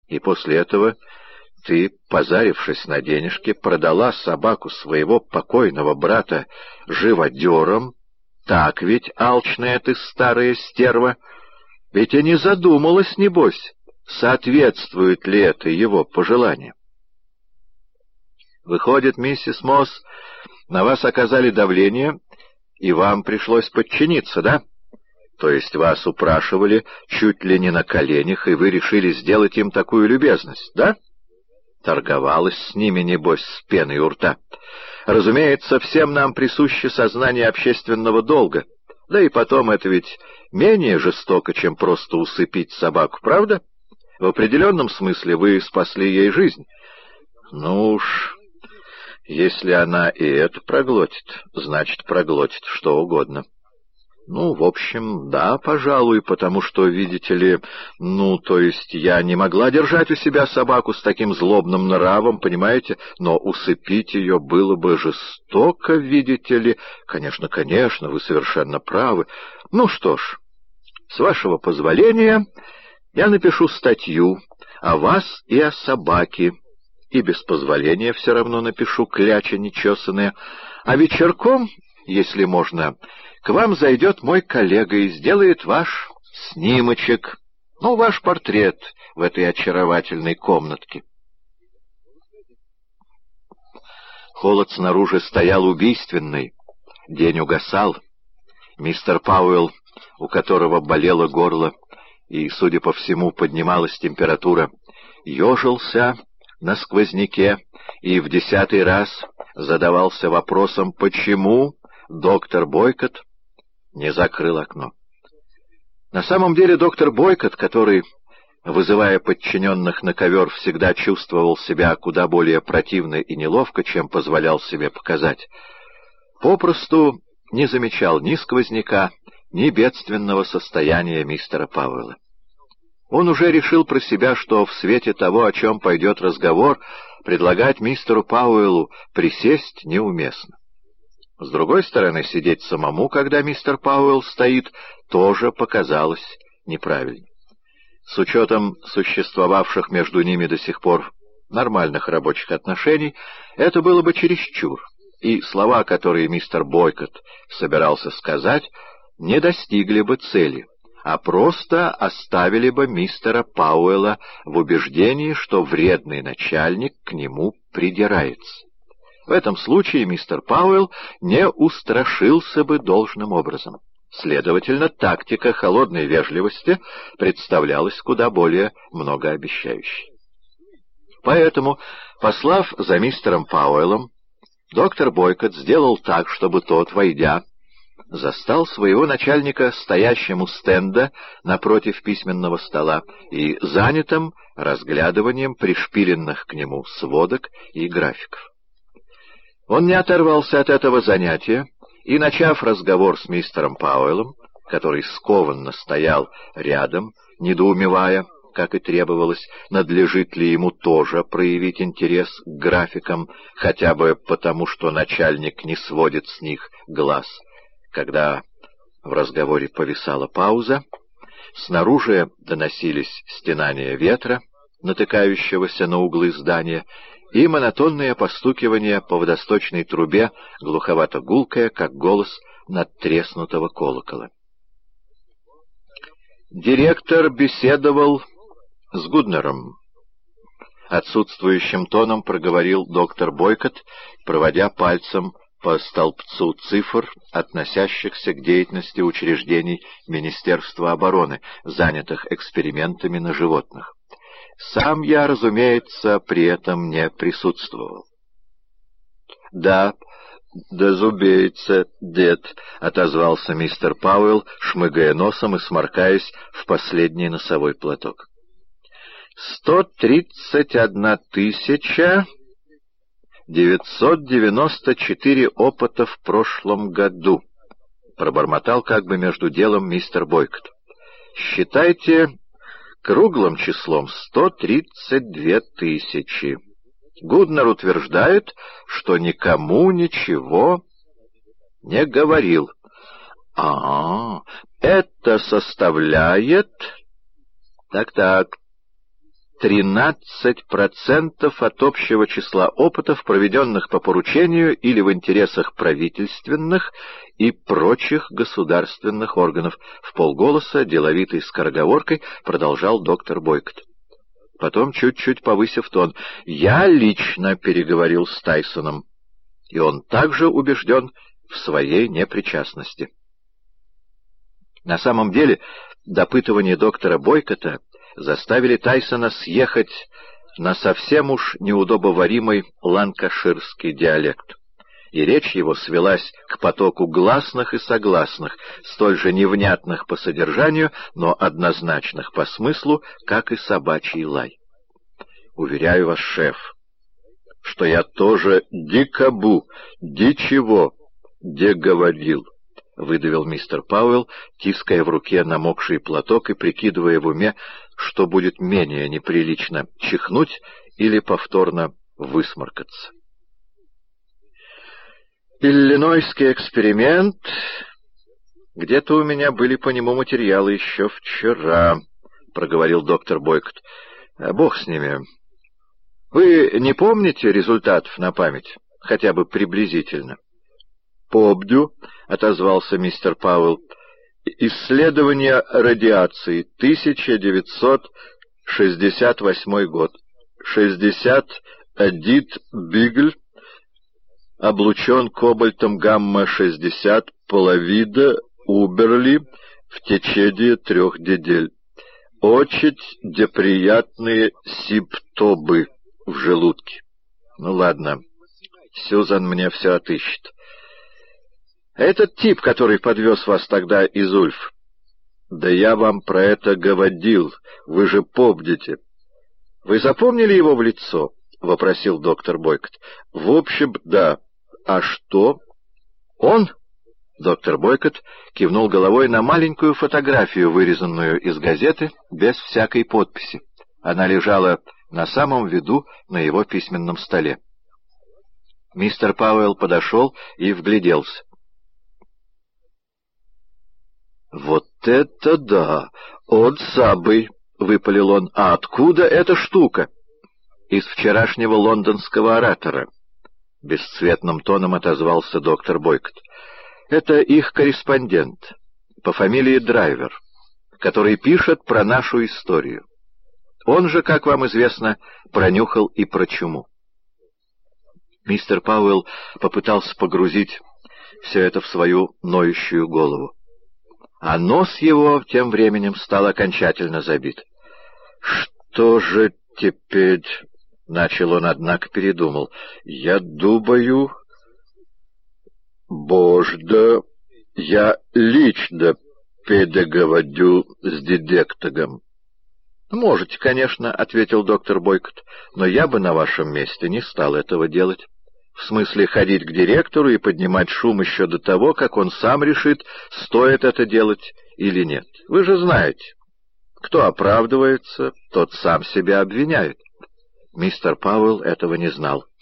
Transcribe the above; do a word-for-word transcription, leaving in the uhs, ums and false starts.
И после этого ты, позарившись на денежки, продала собаку своего покойного брата живодером. Так ведь, алчная ты старая стерва? Ведь и не задумалась, небось, соответствует ли это его пожеланиям. Выходит, миссис Мосс, на вас оказали давление, и вам пришлось подчиниться, да? То есть вас упрашивали чуть ли не на коленях, и вы решили сделать им такую любезность, да? Торговалась с ними, небось, с пеной у рта. Разумеется, всем нам присуще сознание общественного долга. Да и потом, это ведь менее жестоко, чем просто усыпить собаку, правда? В определенном смысле вы спасли ей жизнь. Ну уж, если она и это проглотит, значит, проглотит что угодно. Ну, в общем, да, пожалуй, потому что, видите ли, ну, то есть я не могла держать у себя собаку с таким злобным нравом, понимаете, но усыпить ее было бы жестоко, видите ли. Конечно, конечно, вы совершенно правы. Ну что ж, с вашего позволения я напишу статью о вас и о собаке, и без позволения все равно напишу, кляча нечесанная, а вечерком, если можно, к вам зайдет мой коллега и сделает ваш снимочек, ну, ваш портрет в этой очаровательной комнатке. Холод снаружи стоял убийственный, день угасал. Мистер Пауэлл, у которого болело горло и, судя по всему, поднималась температура, ежился на сквозняке и в десятый раз задавался вопросом, почему доктор Бойкот не закрыл окно. На самом деле доктор Бойкот, который, вызывая подчиненных на ковер, всегда чувствовал себя куда более противно и неловко, чем позволял себе показать, попросту не замечал ни сквозняка, ни бедственного состояния мистера Пауэлла. Он уже решил про себя, что в свете того, о чем пойдет разговор, предлагать мистеру Пауэллу присесть неуместно. С другой стороны, сидеть самому, когда мистер Пауэлл стоит, тоже показалось неправильно. С учетом существовавших между ними до сих пор нормальных рабочих отношений, это было бы чересчур, и слова, которые мистер Бойкот собирался сказать, не достигли бы цели, а просто оставили бы мистера Пауэлла в убеждении, что вредный начальник к нему придирается. В этом случае мистер Пауэлл не устрашился бы должным образом. Следовательно, тактика холодной вежливости представлялась куда более многообещающей. Поэтому, послав за мистером Пауэллом, доктор Бойкот сделал так, чтобы тот, войдя, застал своего начальника стоящим у стенда напротив письменного стола и занятым разглядыванием пришпиленных к нему сводок и графиков. Он не оторвался от этого занятия и, начав разговор с мистером Пауэллом, который скованно стоял рядом, недоумевая, как и требовалось, надлежит ли ему тоже проявить интерес к графикам, хотя бы потому, что начальник не сводит с них глаз. Когда в разговоре повисала пауза, снаружи доносились стенания ветра, натыкающегося на углы здания, и монотонное постукивание по водосточной трубе, глуховато-гулкое, как голос надтреснутого колокола. Директор беседовал с Гуднером. Отсутствующим тоном проговорил доктор Бойкот, проводя пальцем по столбцу цифр, относящихся к деятельности учреждений Министерства обороны, занятых экспериментами на животных. Сам я, разумеется, при этом не присутствовал. — Да, разумеется, дед, — отозвался мистер Пауэлл, шмыгая носом и сморкаясь в последний носовой платок. — Сто тридцать одна тысяча девятьсот девяносто четыре опыта в прошлом году, — пробормотал как бы между делом мистер Бойкот. — Считайте круглым числом сто тридцать две тысячи. Гуднер утверждает, что никому ничего не говорил. А, это составляет... Так-так. тринадцать процентов от общего числа опытов, проведенных по поручению или в интересах правительственных и прочих государственных органов. Вполголоса, деловитой скороговоркой, продолжал доктор Бойкот. Потом, чуть-чуть повысив тон, «Я лично переговорил с Тайсоном, и он также убежден в своей непричастности». На самом деле, допытывания доктора Бойкота заставили Тайсона съехать на совсем уж неудобоваримый ланкаширский диалект, и речь его свелась к потоку гласных и согласных, столь же невнятных по содержанию, но однозначных по смыслу, как и собачий лай. «Уверяю вас, шеф, что я тоже дикобу, дичего, де говорил», — выдавил мистер Пауэлл, тиская в руке намокший платок и прикидывая в уме, что будет менее неприлично — чихнуть или повторно высморкаться. «Иллинойский эксперимент. Где-то у меня были по нему материалы еще вчера», — проговорил доктор Бойкот. «Бог с ними. Вы не помните результатов на память, хотя бы приблизительно?» «Помню», — отозвался мистер Пауэлл. «Исследование радиации, тысяча девятьсот шестьдесят восьмой год. шестьдесят Адит Бигль облучен кобальтом гамма-шестьдесят половида Уберли в течение трех недель. Очень неприятные симптомы в желудке». «Ну ладно, Сьюзан мне все отыщет. Этот тип, который подвез вас тогда из Ульф». «Да я вам про это говорил, вы же помните». «Вы запомнили его в лицо?» — вопросил доктор Бойкот. «В общем, да. А что?» «Он?» — доктор Бойкот кивнул головой на маленькую фотографию, вырезанную из газеты, без всякой подписи. Она лежала на самом виду на его письменном столе. Мистер Пауэлл подошел и вгляделся. «Вот это да! Он самый!» — выпалил он. «А откуда эта штука?» «Из вчерашнего лондонского оратора», — бесцветным тоном отозвался доктор Бойкот. «Это их корреспондент по фамилии Драйвер, который пишет про нашу историю. Он же, как вам известно, пронюхал и про чуму». Мистер Пауэлл попытался погрузить все это в свою ноющую голову. А нос его тем временем стал окончательно забит. «Что же теперь?» — начал он, однако передумал. «Я думаю... Божда, я лично переговорю с дедектогом». «Можете, конечно», — ответил доктор Бойкот, — «но я бы на вашем месте не стал этого делать. В смысле ходить к директору и поднимать шум еще до того, как он сам решит, стоит это делать или нет. Вы же знаете, кто оправдывается, тот сам себя обвиняет». Мистер Пауэлл этого не знал.